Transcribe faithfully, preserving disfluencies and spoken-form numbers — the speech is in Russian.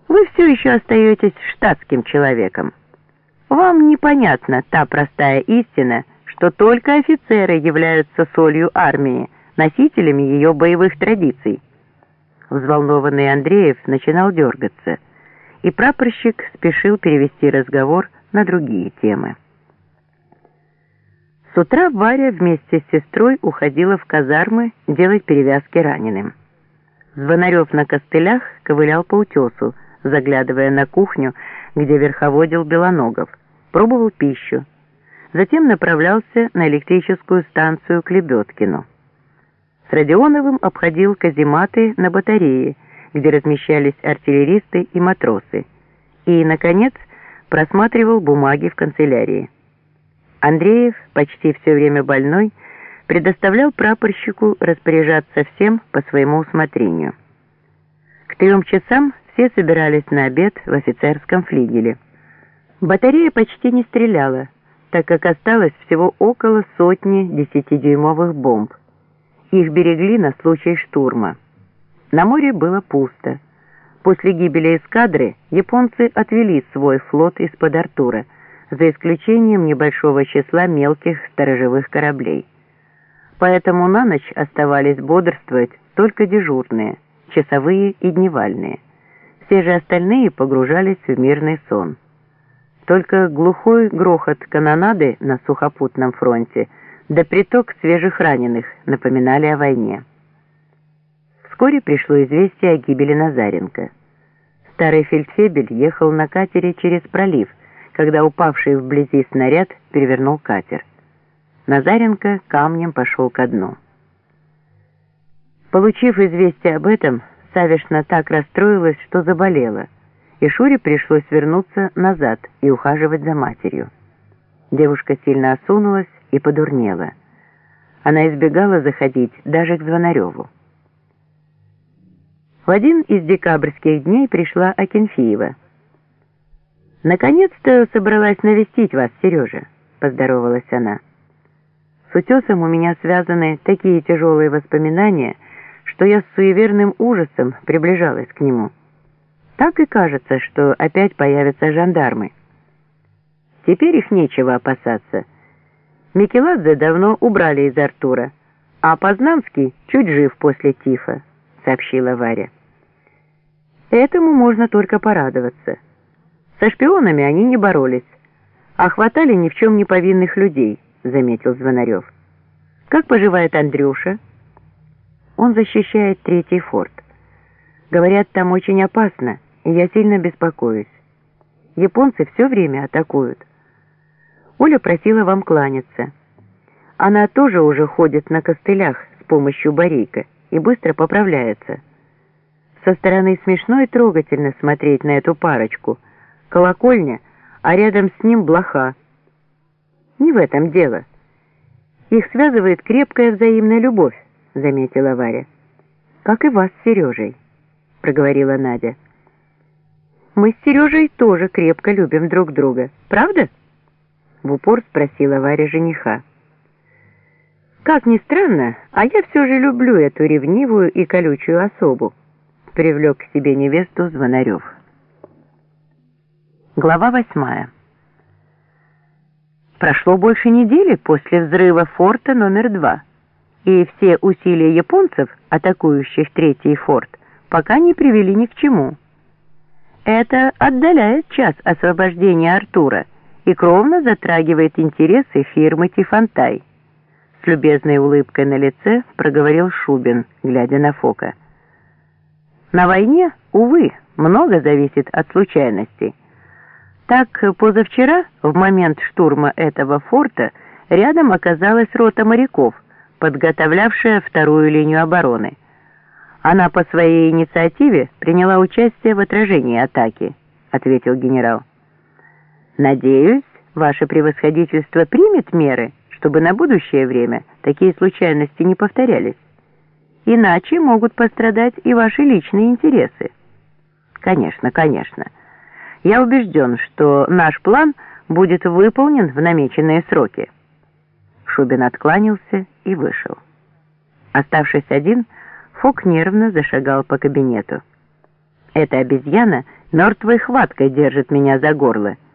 Вы все еще остаетесь штатским человеком. Вам непонятна та простая истина, что только офицеры являются солью армии, носителями ее боевых традиций. Взволнованный Андреев начинал дергаться, и прапорщик спешил перевести разговор на другие темы. С утра Варя вместе с сестрой уходила в казармы делать перевязки раненым. Звонарев на костылях ковылял по утесу, заглядывая на кухню, где верховодил Белоногов, пробовал пищу. Затем направлялся на электрическую станцию к Лебедкину. С Родионовым обходил казематы на батарее, где размещались артиллеристы и матросы, и, наконец, просматривал бумаги в канцелярии. Андреев, почти все время больной, предоставлял прапорщику распоряжаться всем по своему усмотрению. К трем часам все собирались на обед в офицерском флигеле. Батарея почти не стреляла, так как осталось всего около сотни десятидюймовых бомб. Их берегли на случай штурма. На море было пусто. После гибели эскадры японцы отвели свой флот из-под Артура, за исключением небольшого числа мелких сторожевых кораблей. Поэтому на ночь оставались бодрствовать только дежурные, часовые и дневальные. Все же остальные погружались в мирный сон. Только глухой грохот канонады на сухопутном фронте да приток свежих раненых напоминали о войне. Вскоре пришло известие о гибели Назаренко. Старый фельдфебель ехал на катере через пролив, когда упавший вблизи снаряд перевернул катер. Назаренко камнем пошел ко дну. Получив известие об этом, Савишна так расстроилась, что заболела, и Шуре пришлось вернуться назад и ухаживать за матерью. Девушка сильно осунулась и подурнела. Она избегала заходить даже к Звонареву. В один из декабрьских дней пришла Акинфеева. «Наконец-то собралась навестить вас, Сережа», — поздоровалась она. «С утесом у меня связаны такие тяжелые воспоминания, что я с суеверным ужасом приближалась к нему. Так и кажется, что опять появятся жандармы. Теперь их нечего опасаться. Микеладзе давно убрали из Артура, а Познанский чуть жив после тифа», — сообщила Варя. «Этому можно только порадоваться. Со шпионами они не боролись, а хватали ни в чем не повинных людей», — заметил Звонарев. «Как поживает Андрюша?» «Он защищает третий форт. Говорят, там очень опасно, и я сильно беспокоюсь. Японцы все время атакуют. Оля просила вам кланяться. Она тоже уже ходит на костылях с помощью барейка и быстро поправляется. Со стороны смешно и трогательно смотреть на эту парочку. Колокольня, а рядом с ним блоха. Не в этом дело. Их связывает крепкая взаимная любовь», — заметила Варя. «Как и вас с Сережей», — проговорила Надя. «Мы с Сережей тоже крепко любим друг друга, правда?» — в упор спросила Варя жениха. «Как ни странно, а я все же люблю эту ревнивую и колючую особу», — привлек к себе невесту Звонарев. Глава восьмая. Прошло больше недели после взрыва форта номер два, и все усилия японцев, атакующих третий форт, пока не привели ни к чему. Это отдаляет час освобождения Артура и кровно затрагивает интересы фирмы «Тифантай», — с любезной улыбкой на лице проговорил Шубин, глядя на Фока. «На войне, увы, много зависит от случайностей. Так, позавчера, в момент штурма этого форта, рядом оказалась рота моряков, подготовлявшая вторую линию обороны. Она по своей инициативе приняла участие в отражении атаки», — ответил генерал. «Надеюсь, ваше превосходительство примет меры, чтобы на будущее время такие случайности не повторялись. Иначе могут пострадать и ваши личные интересы». «Конечно, конечно. Я убежден, что наш план будет выполнен в намеченные сроки». Шубин откланялся и вышел. Оставшись один, Фок нервно зашагал по кабинету. Эта обезьяна мертвой хваткой держит меня за горло.